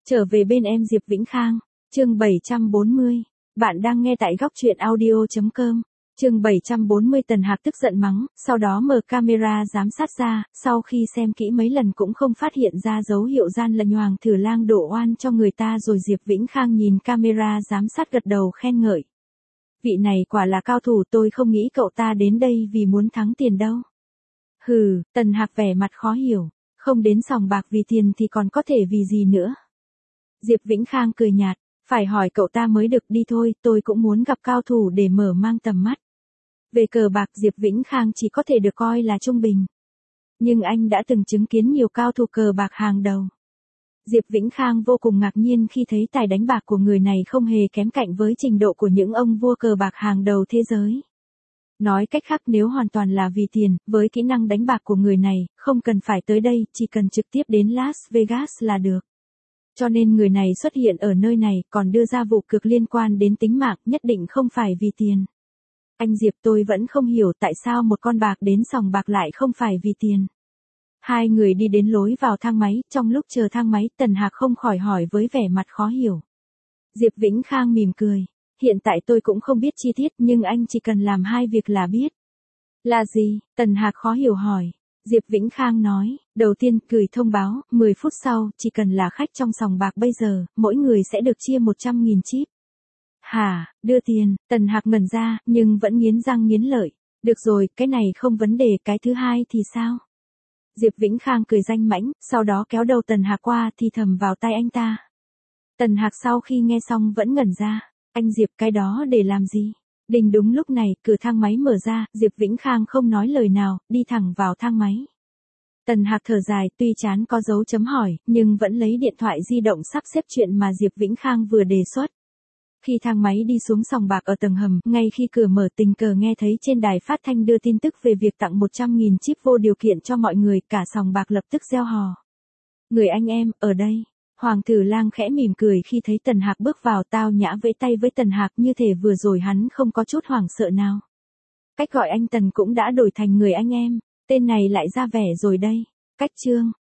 Trở về bên em Diệp Vĩnh Khang, chương 740. Bạn đang nghe tại góc truyện audio.com. Chương 740 Tần Hạc tức giận mắng, sau đó mở camera giám sát ra, sau khi xem kỹ mấy lần cũng không phát hiện ra dấu hiệu gian lận Hoàng Thử Lang đổ oan cho người ta rồi. Diệp Vĩnh Khang nhìn camera giám sát gật đầu khen ngợi. Vị này quả là cao thủ, tôi không nghĩ cậu ta đến đây vì muốn thắng tiền đâu. Hừ, Tần Hạc vẻ mặt khó hiểu, không đến sòng bạc vì tiền thì còn có thể vì gì nữa. Diệp Vĩnh Khang cười nhạt, phải hỏi cậu ta mới được, đi thôi, tôi cũng muốn gặp cao thủ để mở mang tầm mắt. Về cờ bạc Diệp Vĩnh Khang chỉ có thể được coi là trung bình. Nhưng anh đã từng chứng kiến nhiều cao thủ cờ bạc hàng đầu. Diệp Vĩnh Khang vô cùng ngạc nhiên khi thấy tài đánh bạc của người này không hề kém cạnh với trình độ của những ông vua cờ bạc hàng đầu thế giới. Nói cách khác, nếu hoàn toàn là vì tiền, với kỹ năng đánh bạc của người này, không cần phải tới đây, chỉ cần trực tiếp đến Las Vegas là được. Cho nên người này xuất hiện ở nơi này, còn đưa ra vụ cược liên quan đến tính mạng, nhất định không phải vì tiền. Anh Diệp, tôi vẫn không hiểu tại sao một con bạc đến sòng bạc lại không phải vì tiền. Hai người đi đến lối vào thang máy, trong lúc chờ thang máy, Tần Hạc không khỏi hỏi với vẻ mặt khó hiểu. Diệp Vĩnh Khang mỉm cười, hiện tại tôi cũng không biết chi tiết nhưng anh chỉ cần làm hai việc là biết. Là gì? Tần Hạc khó hiểu hỏi. Diệp Vĩnh Khang nói, đầu tiên gửi thông báo, 10 phút sau, chỉ cần là khách trong sòng bạc bây giờ, mỗi người sẽ được chia 100.000 chip. Hả, đưa tiền? Tần Hạc ngẩn ra, nhưng vẫn nghiến răng nghiến lợi. Được rồi, cái này không vấn đề, cái thứ hai thì sao? Diệp Vĩnh Khang cười danh mãnh, sau đó kéo đầu Tần Hạc qua thì thầm vào tai anh ta. Tần Hạc sau khi nghe xong vẫn ngẩn ra, anh Diệp, cái đó để làm gì? Đinh, đúng lúc này, cửa thang máy mở ra, Diệp Vĩnh Khang không nói lời nào, đi thẳng vào thang máy. Tần Hạc thở dài, tuy chán có dấu chấm hỏi, nhưng vẫn lấy điện thoại di động sắp xếp chuyện mà Diệp Vĩnh Khang vừa đề xuất. Khi thang máy đi xuống sòng bạc ở tầng hầm, ngay khi cửa mở tình cờ nghe thấy trên đài phát thanh đưa tin tức về việc tặng 100.000 chip vô điều kiện cho mọi người, cả sòng bạc lập tức reo hò. Người anh em, ở đây. Hoàng Thử Lang khẽ mỉm cười khi thấy Tần Hạc bước vào, tao nhã vẫy tay với Tần Hạc như thể vừa rồi hắn không có chút hoảng sợ nào. Cách gọi anh Tần cũng đã đổi thành người anh em, tên này lại ra vẻ rồi đây. Cách chương,